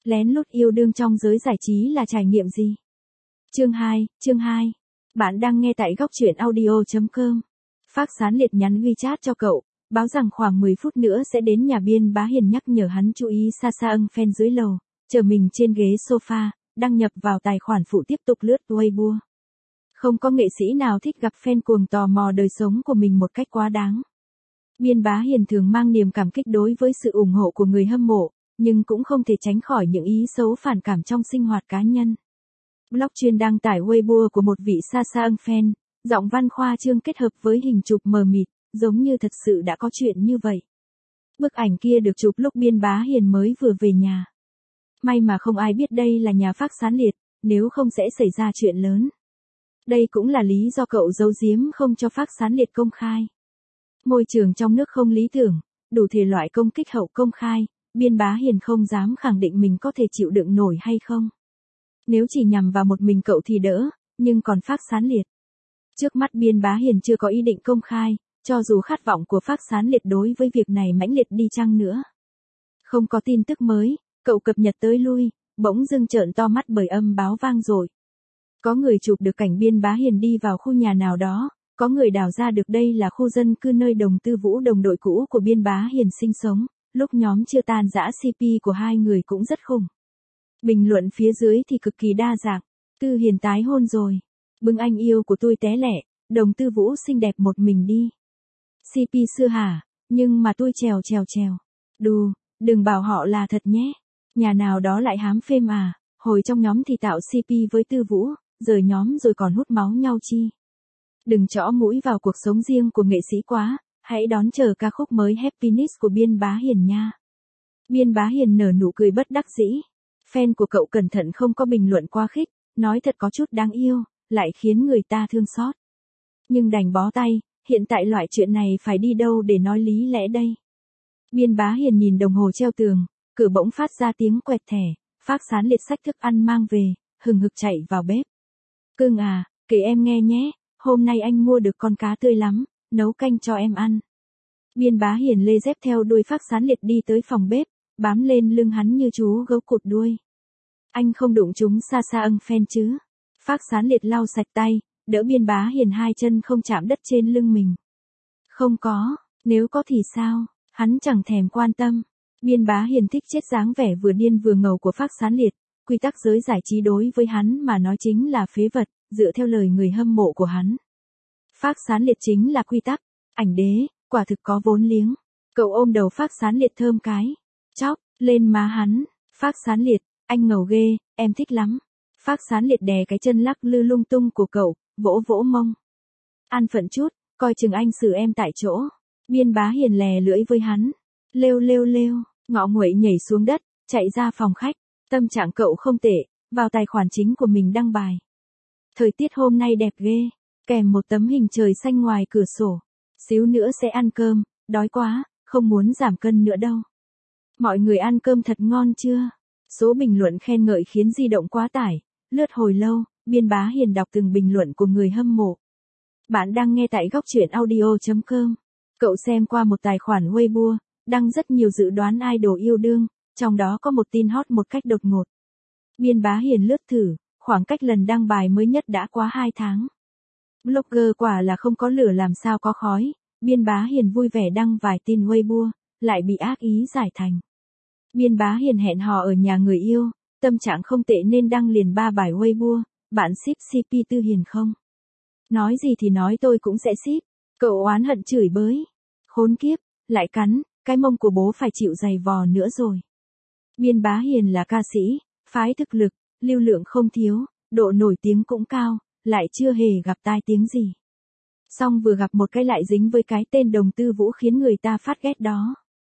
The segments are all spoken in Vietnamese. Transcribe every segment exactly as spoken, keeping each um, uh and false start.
Lén lút yêu đương trong giới giải trí là trải nghiệm gì? Chương hai, chương hai. Bạn đang nghe tại góc truyện audio chấm com. Phác Sán Liệt nhắn WeChat cho cậu, báo rằng khoảng mười phút nữa sẽ đến nhà Biên Bá Hiền nhắc nhở hắn chú ý xa xa ưng fan dưới lầu, chờ mình trên ghế sofa, đăng nhập vào tài khoản phụ tiếp tục lướt Weibo. Không có nghệ sĩ nào thích gặp fan cuồng tò mò đời sống của mình một cách quá đáng. Biên Bá Hiền thường mang niềm cảm kích đối với sự ủng hộ của người hâm mộ, nhưng cũng không thể tránh khỏi những ý xấu phản cảm trong sinh hoạt cá nhân. Blog chuyên đăng tải Weibo của một vị xa xa ưng fan, giọng văn khoa trương kết hợp với hình chụp mờ mịt, giống như thật sự đã có chuyện như vậy. Bức ảnh kia được chụp lúc Biên Bá Hiền mới vừa về nhà. May mà không ai biết đây là nhà Phác Sán Liệt, nếu không sẽ xảy ra chuyện lớn. Đây cũng là lý do cậu giấu giếm không cho Phác Sán Liệt công khai. Môi trường trong nước không lý tưởng, đủ thể loại công kích hậu công khai, Biên Bá Hiền không dám khẳng định mình có thể chịu đựng nổi hay không. Nếu chỉ nhằm vào một mình cậu thì đỡ, nhưng còn Phác Sán Liệt. Trước mắt Biên Bá Hiền chưa có ý định công khai, cho dù khát vọng của Phác Sán Liệt đối với việc này mãnh liệt đi chăng nữa. Không có tin tức mới, cậu cập nhật tới lui, bỗng dưng trợn to mắt bởi âm báo vang dội. Có người chụp được cảnh Biên Bá Hiền đi vào khu nhà nào đó, có người đào ra được đây là khu dân cư nơi Đồng Tư Vũ đồng đội cũ của Biên Bá Hiền sinh sống, lúc nhóm chưa tan rã xê pê của hai người cũng rất khủng. Bình luận phía dưới thì cực kỳ đa dạng, Tư Hiền tái hôn rồi, bưng anh yêu của tôi té lẻ, Đồng Tư Vũ xinh đẹp một mình đi. xê pê xưa hả, nhưng mà tôi trèo trèo trèo, đù, đừng bảo họ là thật nhé, nhà nào đó lại hám phêm à, hồi trong nhóm thì tạo xê pê với Tư Vũ, rời nhóm rồi còn hút máu nhau chi. Đừng chõ mũi vào cuộc sống riêng của nghệ sĩ quá, hãy đón chờ ca khúc mới Happiness của Biên Bá Hiền nha. Biên Bá Hiền nở nụ cười bất đắc dĩ. Fan của cậu cẩn thận không có bình luận quá khích, nói thật có chút đáng yêu, lại khiến người ta thương xót. Nhưng đành bó tay, hiện tại loại chuyện này phải đi đâu để nói lý lẽ đây. Biên Bá Hiền nhìn đồng hồ treo tường, cửa bỗng phát ra tiếng quẹt thẻ, Phác Sán Liệt xách thức ăn mang về, hừng hực chạy vào bếp. Cưng à, kể em nghe nhé, hôm nay anh mua được con cá tươi lắm, nấu canh cho em ăn. Biên Bá Hiền lê dép theo đuôi Phác Sán Liệt đi tới phòng bếp, bám lên lưng hắn như chú gấu cụt đuôi. Anh không đụng chúng xa xa ưng fan chứ? Phác Sán Liệt lau sạch tay, đỡ Biên Bá Hiền hai chân không chạm đất trên lưng mình. Không có, nếu có thì sao, hắn chẳng thèm quan tâm. Biên Bá Hiền thích chết dáng vẻ vừa điên vừa ngầu của Phác Sán Liệt, quy tắc giới giải trí đối với hắn mà nói chính là phế vật, dựa theo lời người hâm mộ của hắn. Phác Sán Liệt chính là quy tắc, ảnh đế, quả thực có vốn liếng. Cậu ôm đầu Phác Sán Liệt thơm cái, chóp, lên má hắn, Phác Sán Liệt, anh ngầu ghê, em thích lắm. Phác Sán Liệt đè cái chân lắc lư lung tung của cậu, vỗ vỗ mông. An phận chút, coi chừng anh xử em tại chỗ. Biên Bá Hiền lè lưỡi với hắn. Lêu lêu lêu, ngọ nguậy nhảy xuống đất, chạy ra phòng khách. Tâm trạng cậu không tệ, vào tài khoản chính của mình đăng bài. Thời tiết hôm nay đẹp ghê, kèm một tấm hình trời xanh ngoài cửa sổ. Xíu nữa sẽ ăn cơm, đói quá, không muốn giảm cân nữa đâu. Mọi người ăn cơm thật ngon chưa? Số bình luận khen ngợi khiến di động quá tải. Lướt hồi lâu, Biên Bá Hiền đọc từng bình luận của người hâm mộ. Bạn đang nghe tại góc truyện audio chấm com. Cậu xem qua một tài khoản Weibo, đăng rất nhiều dự đoán idol yêu đương, trong đó có một tin hot một cách đột ngột. Biên Bá Hiền lướt thử, khoảng cách lần đăng bài mới nhất đã quá hai tháng. Blogger quả là không có lửa làm sao có khói, Biên Bá Hiền vui vẻ đăng vài tin Weibo, lại bị ác ý giải thành. Biên Bá Hiền hẹn hò ở nhà người yêu, tâm trạng không tệ nên đăng liền ba bài Weibo, bạn ship xê pê Tư Hiền không? Nói gì thì nói tôi cũng sẽ ship, cậu oán hận chửi bới. Khốn kiếp, lại cắn, cái mông của bố phải chịu giày vò nữa rồi. Biên Bá Hiền là ca sĩ, phái thực lực, lưu lượng không thiếu, độ nổi tiếng cũng cao, lại chưa hề gặp tai tiếng gì. Xong vừa gặp một cái lại dính với cái tên Đồng Tư Vũ khiến người ta phát ghét đó.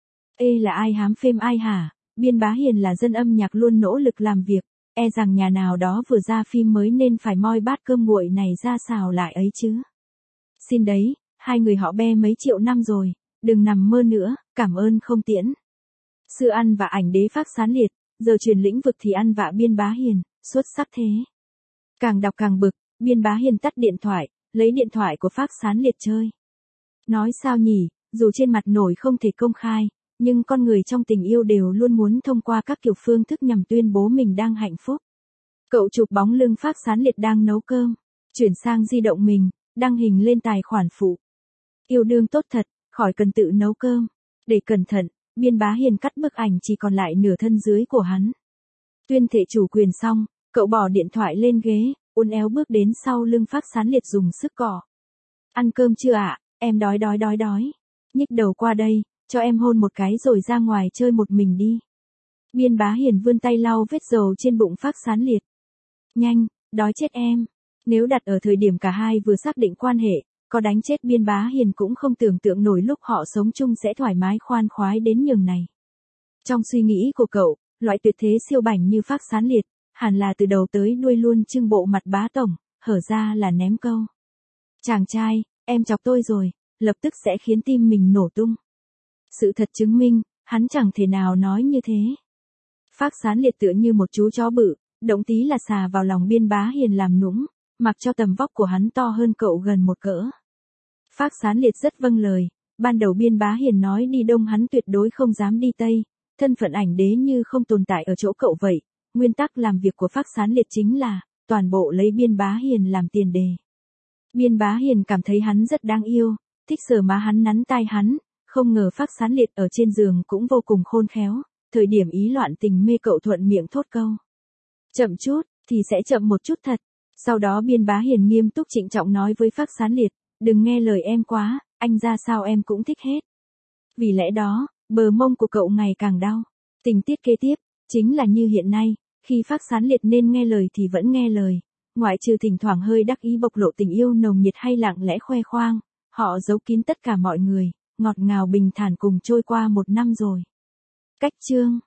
Ê là ai hám phêm ai hả? Biên Bá Hiền là dân âm nhạc luôn nỗ lực làm việc, e rằng nhà nào đó vừa ra phim mới nên phải moi bát cơm nguội này ra xào lại ấy chứ. Xin đấy, hai người họ be mấy triệu năm rồi, đừng nằm mơ nữa, cảm ơn không tiễn. Xưa ăn vạ ảnh đế Phác Sán Liệt, giờ chuyển lĩnh vực thì ăn vạ Biên Bá Hiền, xuất sắc thế. Càng đọc càng bực, Biên Bá Hiền tắt điện thoại, lấy điện thoại của Phác Sán Liệt chơi. Nói sao nhỉ, dù trên mặt nổi không thể công khai, Nhưng con người trong tình yêu đều luôn muốn thông qua các kiểu phương thức nhằm tuyên bố mình đang hạnh phúc. Cậu chụp bóng lưng Phác Sán Liệt đang nấu cơm, chuyển sang di động mình, đăng hình lên tài khoản phụ. Yêu đương tốt thật, khỏi cần tự nấu cơm. Để cẩn thận, Biên Bá Hiền cắt bức ảnh chỉ còn lại nửa thân dưới của hắn. Tuyên thệ chủ quyền xong, cậu bỏ điện thoại lên ghế, uốn éo bước đến sau lưng Phác Sán Liệt dùng sức cọ. Ăn cơm chưa ạ, em đói đói đói đói. Nhích đầu qua đây, cho em hôn một cái rồi ra ngoài chơi một mình đi. Biên Bá Hiền vươn tay lau vết dầu trên bụng Phác Sán Liệt. Nhanh, đói chết em. Nếu đặt ở thời điểm cả hai vừa xác định quan hệ, có đánh chết Biên Bá Hiền cũng không tưởng tượng nổi lúc họ sống chung sẽ thoải mái khoan khoái đến nhường này. Trong suy nghĩ của cậu, loại tuyệt thế siêu bảnh như Phác Sán Liệt, hẳn là từ đầu tới đuôi luôn trưng bộ mặt bá tổng, hở ra là ném câu. Chàng trai, em chọc tôi rồi, lập tức sẽ khiến tim mình nổ tung. Sự thật chứng minh, hắn chẳng thể nào nói như thế. Phác Sán Liệt tựa như một chú chó bự, động tí là xà vào lòng Biên Bá Hiền làm nũng, mặc cho tầm vóc của hắn to hơn cậu gần một cỡ. Phác Sán Liệt rất vâng lời, ban đầu Biên Bá Hiền nói đi đông hắn tuyệt đối không dám đi tây, thân phận ảnh đế như không tồn tại ở chỗ cậu vậy, nguyên tắc làm việc của Phác Sán Liệt chính là, toàn bộ lấy Biên Bá Hiền làm tiền đề. Biên Bá Hiền cảm thấy hắn rất đáng yêu, thích sờ má hắn nắn tai hắn, không ngờ Phác Sán Liệt ở trên giường cũng vô cùng khôn khéo, thời điểm ý loạn tình mê cậu thuận miệng thốt câu. Chậm chút, thì sẽ chậm một chút thật. Sau đó Biên Bá Hiền nghiêm túc trịnh trọng nói với Phác Sán Liệt, đừng nghe lời em quá, anh ra sao em cũng thích hết. Vì lẽ đó, bờ mông của cậu ngày càng đau. Tình tiết kế tiếp, chính là như hiện nay, khi Phác Sán Liệt nên nghe lời thì vẫn nghe lời, ngoại trừ thỉnh thoảng hơi đắc ý bộc lộ tình yêu nồng nhiệt hay lặng lẽ khoe khoang, họ giấu kín tất cả mọi người, ngọt ngào bình thản cùng trôi qua một năm rồi. Cách chương